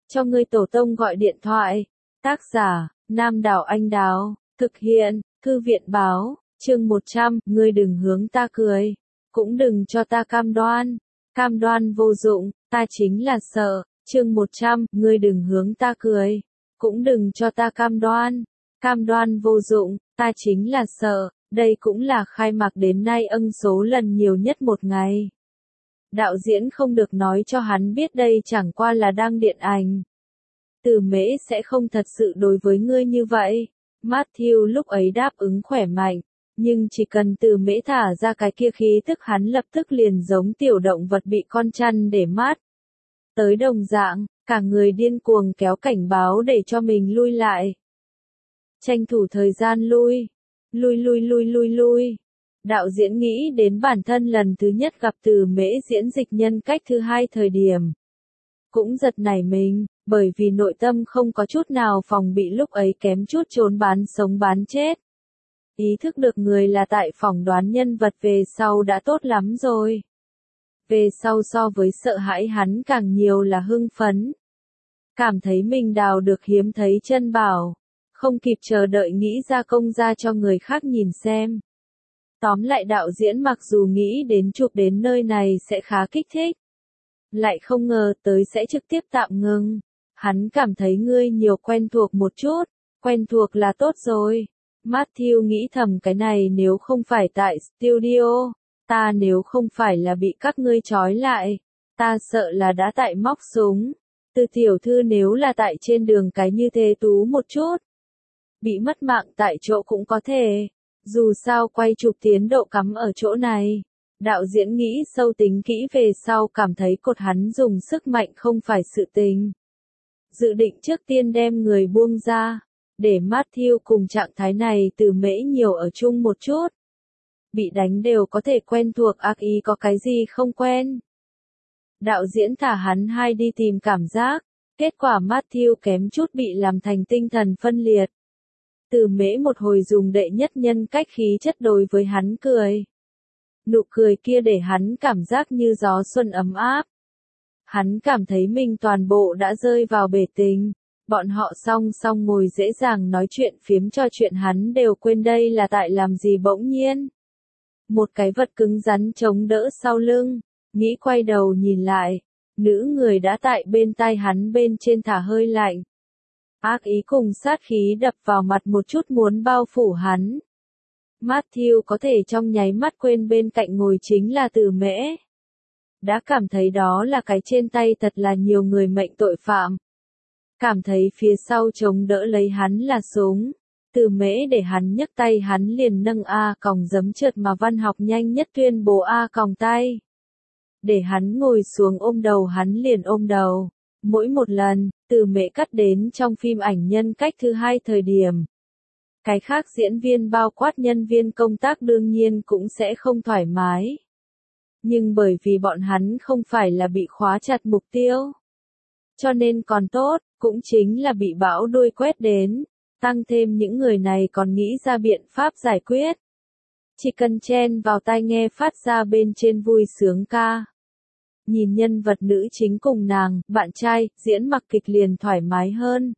cho ngươi tổ tông gọi điện thoại. Tác giả, Nam Đảo Anh Đào, thực hiện, Thư viện báo, chương 100, ngươi đừng hướng ta cười, cũng đừng cho ta cam đoan vô dụng, ta chính là sợ, chương 100, ngươi đừng hướng ta cười, cũng đừng cho ta cam đoan vô dụng, ta chính là sợ, đây cũng là khai mạc đến nay số lần nhiều nhất một ngày. Đạo diễn không được nói cho hắn biết đây chẳng qua là đang điện ảnh. Từ Mễ sẽ không thật sự đối với ngươi như vậy. Matthew lúc ấy đáp ứng khỏe mạnh, nhưng chỉ cần Từ Mễ thả ra cái kia khí tức hắn lập tức liền giống tiểu động vật bị con chăn để mát. Tới đồng dạng, cả người điên cuồng kéo cảnh báo để cho mình lui lại. Tranh thủ thời gian lui. Đạo diễn nghĩ đến bản thân lần thứ nhất gặp Từ Mễ diễn dịch nhân cách thứ hai thời điểm. Cũng giật nảy mình, bởi vì nội tâm không có chút nào phòng bị lúc ấy kém chút trốn bán sống bán chết. Ý thức được người là tại phỏng đoán nhân vật về sau đã tốt lắm rồi. Về sau so với sợ hãi hắn càng nhiều là hưng phấn. Cảm thấy mình đào được hiếm thấy chân bảo. Không kịp chờ đợi nghĩ ra công ra cho người khác nhìn xem. Tóm lại đạo diễn mặc dù nghĩ đến chụp đến nơi này sẽ khá kích thích. Lại không ngờ tới sẽ trực tiếp tạm ngừng. Hắn cảm thấy ngươi nhiều quen thuộc một chút. Quen thuộc là tốt rồi. Matthew nghĩ thầm cái này nếu không phải tại studio. Ta nếu không phải là bị các ngươi trói lại. Ta sợ là đã tại móc súng. Từ tiểu thư nếu là tại trên đường cái như thế tú một chút. Bị mất mạng tại chỗ cũng có thể. Dù sao quay chụp tiến độ cắm ở chỗ này. Đạo diễn nghĩ sâu tính kỹ về sau cảm thấy cột hắn dùng sức mạnh không phải sự tình. Dự định trước tiên đem người buông ra. Để Matthew cùng trạng thái này Từ Mễ nhiều ở chung một chút. Bị đánh đều có thể quen thuộc ác ý có cái gì không quen. Đạo diễn thả hắn hai đi tìm cảm giác. Kết quả Matthew kém chút bị làm thành tinh thần phân liệt. Từ Mễ một hồi dùng đệ nhất nhân cách khí chất đối với hắn cười. Nụ cười kia để hắn cảm giác như gió xuân ấm áp. Hắn cảm thấy mình toàn bộ đã rơi vào bể tình. Bọn họ song song ngồi dễ dàng nói chuyện phiếm cho chuyện hắn đều quên đây là tại làm gì bỗng nhiên. Một cái vật cứng rắn chống đỡ sau lưng. Nghĩ quay đầu nhìn lại. Nữ người đã tại bên tai hắn bên trên thả hơi lạnh. Ác ý cùng sát khí đập vào mặt một chút muốn bao phủ hắn. Matthew có thể trong nháy mắt quên bên cạnh ngồi chính là Từ Mễ. Đã cảm thấy đó là cái trên tay thật là nhiều người mệnh tội phạm. Cảm thấy phía sau chống đỡ lấy hắn là súng. Từ Mễ để hắn nhấc tay hắn liền nâng A còng giấm trượt mà văn học nhanh nhất tuyên bố A còng tay. Để hắn ngồi xuống ôm đầu hắn liền ôm đầu. Mỗi một lần, Từ Mễ cắt đến trong phim ảnh nhân cách thứ hai thời điểm. Cái khác diễn viên bao quát nhân viên công tác đương nhiên cũng sẽ không thoải mái. Nhưng bởi vì bọn hắn không phải là bị khóa chặt mục tiêu. Cho nên còn tốt, cũng chính là bị bão đuôi quét đến. Tăng thêm những người này còn nghĩ ra biện pháp giải quyết. Chỉ cần chen vào tai nghe phát ra bên trên vui sướng ca. Nhìn nhân vật nữ chính cùng nàng, bạn trai, diễn mặc kịch liền thoải mái hơn.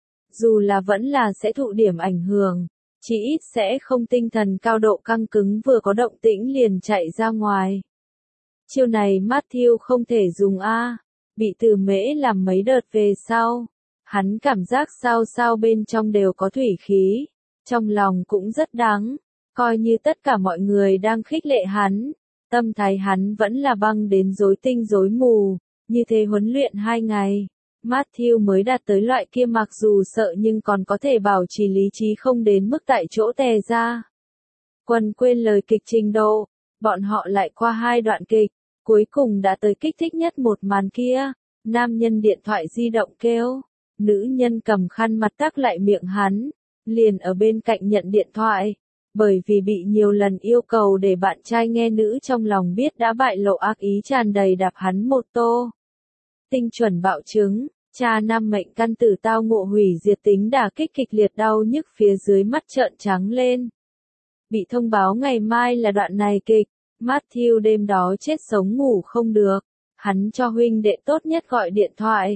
Dù là vẫn là sẽ thụ điểm ảnh hưởng, chỉ ít sẽ không tinh thần cao độ căng cứng vừa có động tĩnh liền chạy ra ngoài. Chiêu này Matthew không thể dùng bị Từ Mễ làm mấy đợt về sau. Hắn cảm giác sao bên trong đều có thủy khí, trong lòng cũng rất đắng, coi như tất cả mọi người đang khích lệ hắn. Tâm thái hắn vẫn là băng đến rối tinh rối mù, như thế huấn luyện 2 ngày. Matthew mới đạt tới loại kia mặc dù sợ nhưng còn có thể bảo trì lý trí không đến mức tại chỗ tè ra. Quần quên lời kịch trình độ, bọn họ lại qua 2 đoạn kịch, cuối cùng đã tới kích thích nhất một màn kia. Nam nhân điện thoại di động kêu, nữ nhân cầm khăn mặt tắc lại miệng hắn, liền ở bên cạnh nhận điện thoại. Bởi vì bị nhiều lần yêu cầu để bạn trai nghe nữ trong lòng biết đã bại lộ ác ý tràn đầy đạp hắn một tô. Tinh chuẩn bạo chứng, cha nam mệnh căn tử tao ngộ hủy diệt tính đả kích kịch liệt đau nhức phía dưới mắt trợn trắng lên. Bị thông báo ngày mai là đoạn này kịch, Matthew đêm đó chết sống ngủ không được. Hắn cho huynh đệ tốt nhất gọi điện thoại.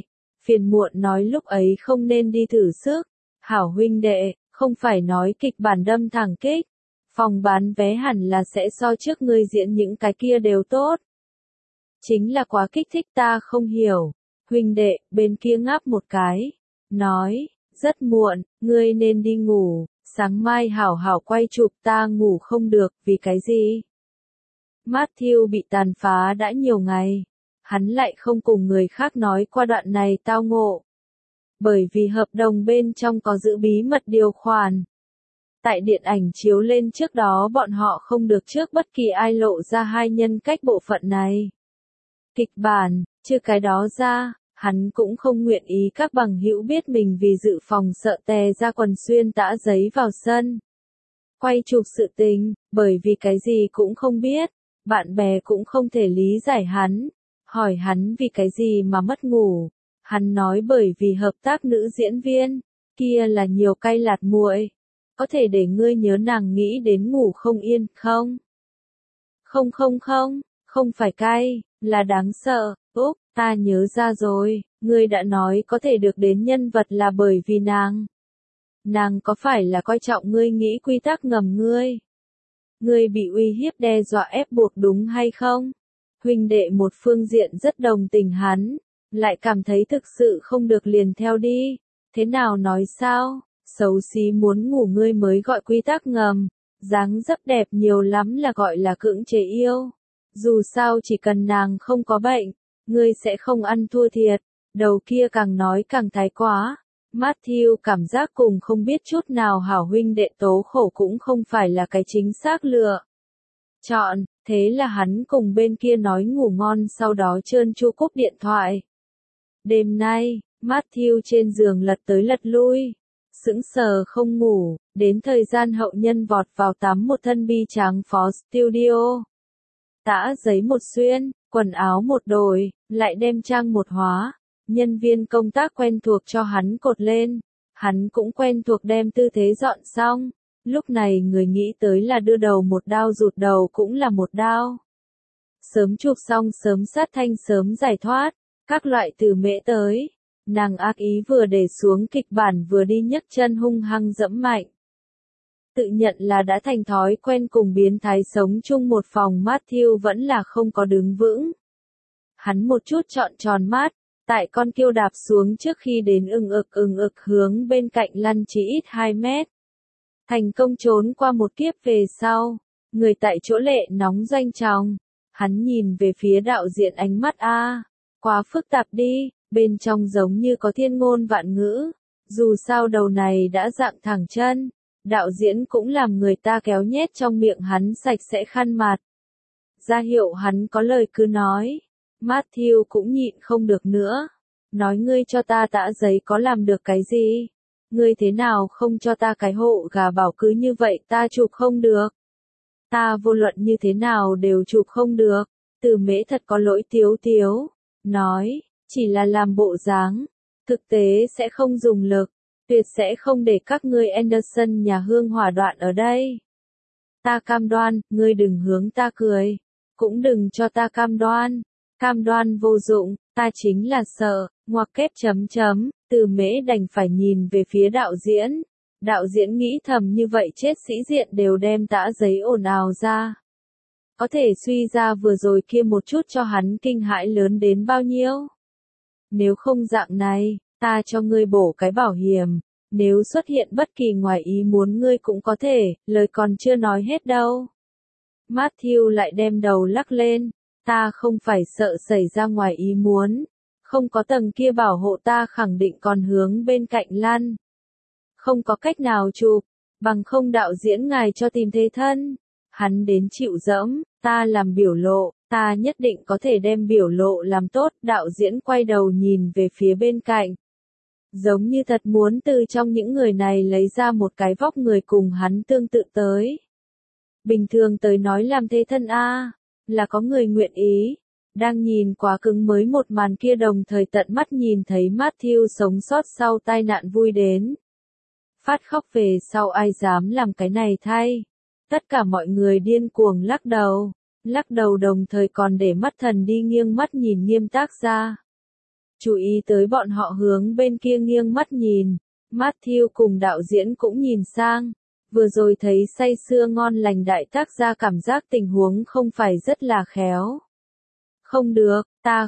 phiền muộn nói lúc ấy không nên đi thử sức. Hảo huynh đệ, không phải nói kịch bản đâm thẳng kích. Phòng bán vé hẳn là sẽ so trước ngươi diễn những cái kia đều tốt. Chính là quá kích thích ta không hiểu. Huynh đệ, bên kia ngáp một cái. Nói, rất muộn, ngươi nên đi ngủ. Sáng mai hảo hảo quay chụp, ta ngủ không được, vì cái gì? Matthew bị tàn phá đã nhiều ngày. Hắn lại không cùng người khác nói qua đoạn này tao ngộ. Bởi vì hợp đồng bên trong có giữ bí mật điều khoản. Tại điện ảnh chiếu lên trước đó bọn họ không được trước bất kỳ ai lộ ra hai nhân cách bộ phận này. Kịch bản, chứ cái đó ra, hắn cũng không nguyện ý các bằng hữu biết mình vì dự phòng sợ tè ra quần xuyên tã giấy vào sân. Quay chụp sự tình, bởi vì cái gì cũng không biết, bạn bè cũng không thể lý giải hắn. Hỏi hắn vì cái gì mà mất ngủ. Hắn nói bởi vì hợp tác nữ diễn viên, kia là nhiều cay lạt muội. Có thể để ngươi nhớ nàng nghĩ đến ngủ không yên, không? Không phải cay, là đáng sợ. Úc, ta nhớ ra rồi, ngươi đã nói có thể được đến nhân vật là bởi vì nàng. Nàng có phải là coi trọng ngươi nghĩ quy tắc ngầm ngươi? Ngươi bị uy hiếp đe dọa ép buộc đúng hay không? Huynh đệ một phương diện rất đồng tình hắn, lại cảm thấy thực sự không được liền theo đi. Thế nào nói sao? Xấu xí muốn ngủ ngươi mới gọi quy tắc ngầm, dáng dấp đẹp nhiều lắm là gọi là cưỡng chế yêu. Dù sao chỉ cần nàng không có bệnh, ngươi sẽ không ăn thua thiệt. Đầu kia càng nói càng thái quá. Matthew cảm giác cùng không biết chút nào hảo huynh đệ tố khổ cũng không phải là cái chính xác lựa chọn, thế là hắn cùng bên kia nói ngủ ngon sau đó trơn tru cúp điện thoại. Đêm nay, Matthew trên giường lật tới lật lui, sững sờ không ngủ, đến thời gian hậu nhân vọt vào tắm một thân bi trắng phó studio. Tã giấy một xuyên, quần áo một đổi, lại đem trang một hóa. Nhân viên công tác quen thuộc cho hắn cột lên, hắn cũng quen thuộc đem tư thế dọn xong. Lúc này người nghĩ tới là đưa đầu một đao rụt đầu cũng là một đao. Sớm chụp xong sớm sát thanh sớm giải thoát, các loại từ mễ tới. Nàng ác ý vừa để xuống kịch bản vừa đi nhấc chân hung hăng dẫm mạnh. Tự nhận là đã thành thói quen cùng biến thái sống chung một phòng Matthew vẫn là không có đứng vững. Hắn một chút trọn tròn mắt, tại con kiêu đạp xuống trước khi đến ừng ực hướng bên cạnh lăn chỉ ít 2 mét. Thành công trốn qua một kiếp về sau, người tại chỗ lệ nóng doanh tròng. Hắn nhìn về phía đạo diễn ánh mắt quá phức tạp đi, bên trong giống như có thiên ngôn vạn ngữ. Dù sao đầu này đã dạng thẳng chân, đạo diễn cũng làm người ta kéo nhét trong miệng hắn sạch sẽ khăn mặt. Ra hiệu hắn có lời cứ nói. Matthew cũng nhịn không được nữa. Nói ngươi cho ta tã giấy có làm được cái gì? Ngươi thế nào không cho ta cái hộ gà bảo cứ như vậy ta chụp không được? Ta vô luận như thế nào đều chụp không được. Từ mễ thật có lỗi tiếu tiếu. Nói, chỉ là làm bộ dáng. Thực tế sẽ không dùng lực. Tuyệt sẽ không để các ngươi Anderson nhà hương hỏa đoạn ở đây. Ta cam đoan, ngươi đừng hướng ta cười. Cũng đừng cho ta cam đoan. Cam đoan vô dụng, ta chính là sợ, ngoặc kép chấm chấm, từ mễ đành phải nhìn về phía đạo diễn. Đạo diễn nghĩ thầm như vậy chết sĩ diện đều đem tã giấy ồn ào ra. Có thể suy ra vừa rồi kia một chút cho hắn kinh hãi lớn đến bao nhiêu. Nếu không dạng này, ta cho ngươi bổ cái bảo hiểm. Nếu xuất hiện bất kỳ ngoài ý muốn ngươi cũng có thể, lời còn chưa nói hết đâu. Matthew lại đem đầu lắc lên. Ta không phải sợ xảy ra ngoài ý muốn. Không có tầng kia bảo hộ ta khẳng định còn hướng bên cạnh lăn. Không có cách nào chụp, bằng không đạo diễn ngài cho tìm thế thân. Hắn đến chịu dẫm, ta làm biểu lộ, ta nhất định có thể đem biểu lộ làm tốt. Đạo diễn quay đầu nhìn về phía bên cạnh. Giống như thật muốn từ trong những người này lấy ra một cái vóc người cùng hắn tương tự tới. Bình thường tới nói làm thế thân là có người nguyện ý. Đang nhìn quá cứng mới một màn kia đồng thời tận mắt nhìn thấy Matthew sống sót sau tai nạn vui đến. Phát khóc về sau ai dám làm cái này thay. Tất cả mọi người điên cuồng lắc đầu đồng thời còn để mắt thần đi nghiêng mắt nhìn nghiêm tác ra. chú ý tới bọn họ hướng bên kia nghiêng mắt nhìn. Matthew cùng đạo diễn cũng nhìn sang. Vừa rồi thấy say sưa ngon lành đại tác gia cảm giác tình huống không phải rất là khéo. Không được,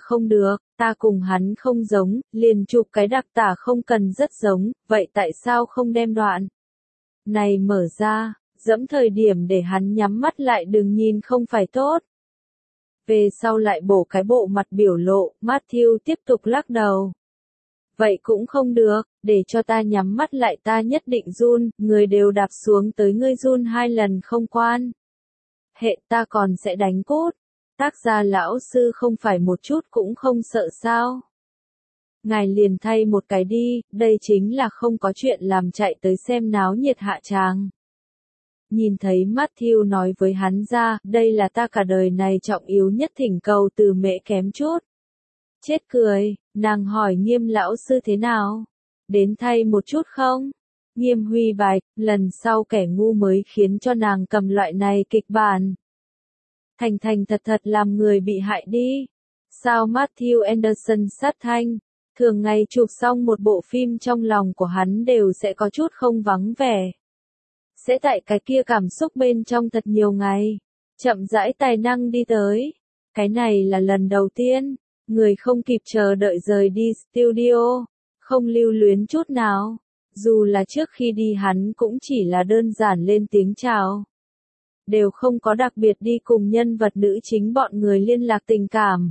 ta cùng hắn không giống, liền chụp cái đặc tả không cần rất giống, vậy tại sao không đem đoạn này mở ra, dẫm thời điểm để hắn nhắm mắt lại đừng nhìn không phải tốt. Về sau lại bổ cái bộ mặt biểu lộ, Matthew tiếp tục lắc đầu. Vậy cũng không được, để cho ta nhắm mắt lại ta nhất định run, người đều đạp xuống tới ngươi run 2 lần không quan. Hệ ta còn sẽ đánh cốt. Tác gia lão sư không phải một chút cũng không sợ sao. Ngài liền thay một cái đi, đây chính là không có chuyện làm chạy tới xem náo nhiệt hạ tràng. Nhìn thấy Matthew nói với hắn ra, đây là ta cả đời này trọng yếu nhất thỉnh cầu từ mẹ kém chút. Chết cười, nàng hỏi Nghiêm lão sư thế nào? Đến thay một chút không? Nghiêm huy bạch, lần sau kẻ ngu mới khiến cho nàng cầm loại này kịch bản. Thành thành thật thật làm người bị hại đi. Sao Matthew Anderson sát thanh? Thường ngày chụp xong một bộ phim trong lòng của hắn đều sẽ có chút không vắng vẻ. Sẽ tại cái kia cảm xúc bên trong thật nhiều ngày. Chậm rãi tài năng đi tới. Cái này là lần đầu tiên. Người không kịp chờ đợi rời đi studio. Không lưu luyến chút nào. Dù là trước khi đi hắn cũng chỉ là đơn giản lên tiếng chào. Đều không có đặc biệt đi cùng nhân vật nữ chính bọn người liên lạc tình cảm.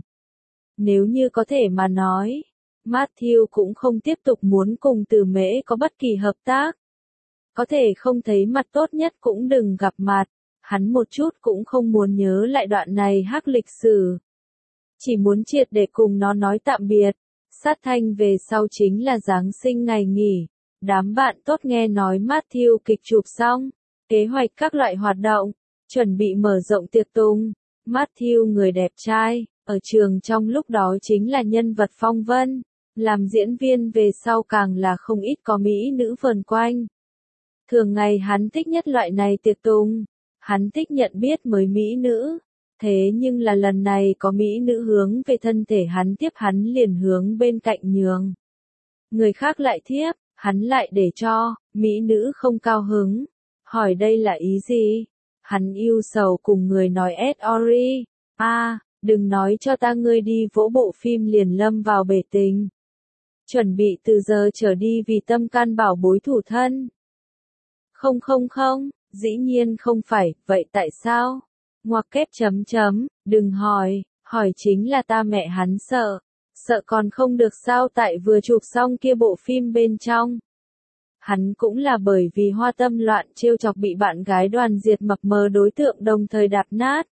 Nếu như có thể mà nói, Matthew cũng không tiếp tục muốn cùng Từ Mễ có bất kỳ hợp tác. Có thể không thấy mặt tốt nhất cũng đừng gặp mặt, hắn một chút cũng không muốn nhớ lại đoạn này hắc lịch sử. Chỉ muốn triệt để cùng nó nói tạm biệt. Sát thanh về sau chính là Giáng sinh ngày nghỉ. Đám bạn tốt nghe nói Matthew kịch chụp xong, kế hoạch các loại hoạt động, chuẩn bị mở rộng tiệc tùng. Matthew người đẹp trai, ở trường trong lúc đó chính là nhân vật phong vân, làm diễn viên về sau càng là không ít có mỹ nữ vờn quanh. Thường ngày hắn thích nhất loại này tiệc tùng, hắn thích nhận biết mới mỹ nữ. Thế nhưng là lần này có mỹ nữ hướng về thân thể hắn tiếp hắn liền hướng bên cạnh nhường. Người khác lại thiếp, hắn lại để cho, mỹ nữ không cao hứng. Hỏi đây là ý gì? Hắn yêu sầu cùng người nói Ori. Đừng nói cho ta ngươi đi vỗ bộ phim liền lâm vào bể tình. Chuẩn bị từ giờ trở đi vì tâm can bảo bối thủ thân. Không, dĩ nhiên không phải, vậy tại sao? Ngoặc kép chấm, đừng hỏi chính là ta mẹ hắn sợ còn không được sao tại vừa chụp xong kia bộ phim bên trong. Hắn cũng là bởi vì hoa tâm loạn trêu chọc bị bạn gái Đoàn Diệt mập mờ đối tượng đồng thời đạp nát.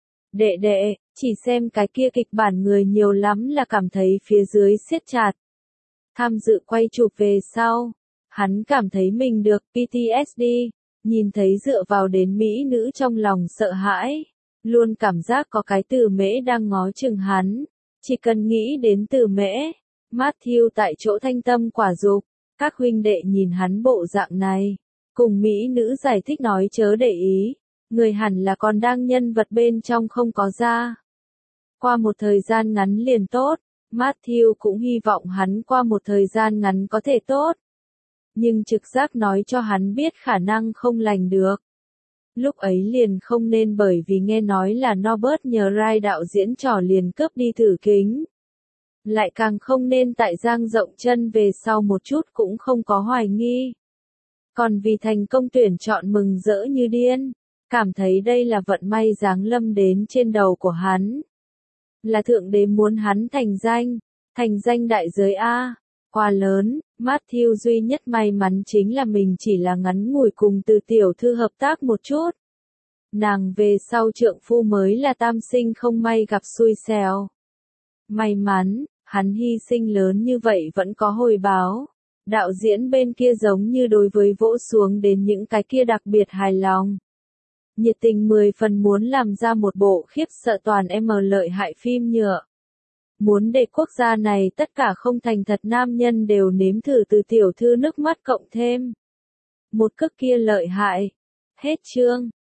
Đệ, chỉ xem cái kia kịch bản người nhiều lắm là cảm thấy phía dưới siết chặt. Tham dự quay chụp về sau, hắn cảm thấy mình được PTSD, nhìn thấy dựa vào đến mỹ nữ trong lòng sợ hãi. Luôn cảm giác có cái Từ Mễ đang ngó chừng hắn. Chỉ cần nghĩ đến Từ Mễ, Matthew tại chỗ thanh tâm quả dục. Các huynh đệ nhìn hắn bộ dạng này, cùng mỹ nữ giải thích nói chớ để ý, người hẳn là còn đang nhân vật bên trong không có ra. Qua một thời gian ngắn liền tốt, Matthew cũng hy vọng hắn qua một thời gian ngắn có thể tốt. Nhưng trực giác nói cho hắn biết khả năng không lành được. Lúc ấy liền không nên bởi vì nghe nói là Norbert nhờ Rai đạo diễn trò liền cướp đi thử kính. Lại càng không nên tại giang rộng chân về sau một chút cũng không có hoài nghi. Còn vì thành công tuyển chọn mừng rỡ như điên, cảm thấy đây là vận may giáng lâm đến trên đầu của hắn. Là thượng đế muốn hắn thành danh đại giới A. Quá lớn, Matthew duy nhất may mắn chính là mình chỉ là ngắn ngủi cùng Từ tiểu thư hợp tác một chút. Nàng về sau trượng phu mới là tam sinh không may gặp xui xẻo. May mắn, hắn hy sinh lớn như vậy vẫn có hồi báo. Đạo diễn bên kia giống như đối với vỗ xuống đến những cái kia đặc biệt hài lòng. Nhiệt tình 10 phần muốn làm ra một bộ khiếp sợ toàn lợi hại phim nhựa. Muốn để quốc gia này tất cả không thành thật nam nhân đều nếm thử Từ tiểu thư nước mắt cộng thêm. Một cước kia lợi hại. Hết chương.